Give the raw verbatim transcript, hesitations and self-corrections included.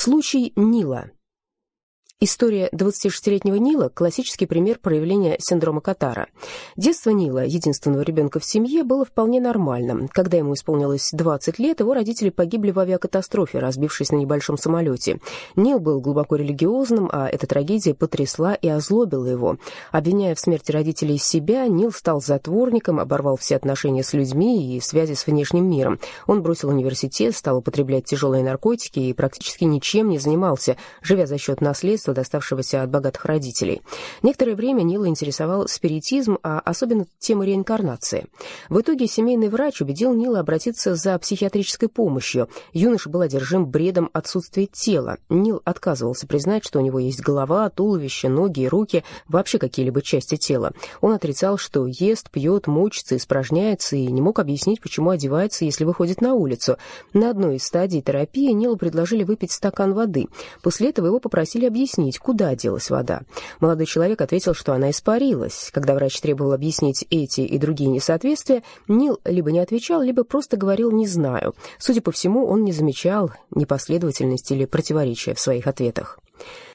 Случай Нила. История двадцатишестилетнего Нила – классический пример проявления синдрома Катара. Детство Нила, единственного ребенка в семье, было вполне нормальным. Когда ему исполнилось двадцать лет, его родители погибли в авиакатастрофе, разбившись на небольшом самолете. Нил был глубоко религиозным, а эта трагедия потрясла и озлобила его. Обвиняя в смерти родителей себя, Нил стал затворником, оборвал все отношения с людьми и связи с внешним миром. Он бросил университет, стал употреблять тяжелые наркотики и практически ничем не занимался, живя за счет наследства, доставшегося от богатых родителей. Некоторое время Нила интересовал спиритизм, а особенно тема реинкарнации. В итоге семейный врач убедил Нила обратиться за психиатрической помощью. Юноша был одержим бредом отсутствия тела. Нил отказывался признать, что у него есть голова, туловище, ноги и руки, вообще какие-либо части тела. Он отрицал, что ест, пьет, мочится, испражняется, и не мог объяснить, почему одевается, если выходит на улицу. На одной из стадий терапии Нилу предложили выпить стакан воды. После этого его попросили объяснить, куда делась вода. Молодой человек ответил, что она испарилась. Когда врач требовал объяснить эти и другие несоответствия, Нил либо не отвечал, либо просто говорил «не знаю». Судя по всему, он не замечал непоследовательности или противоречия в своих ответах.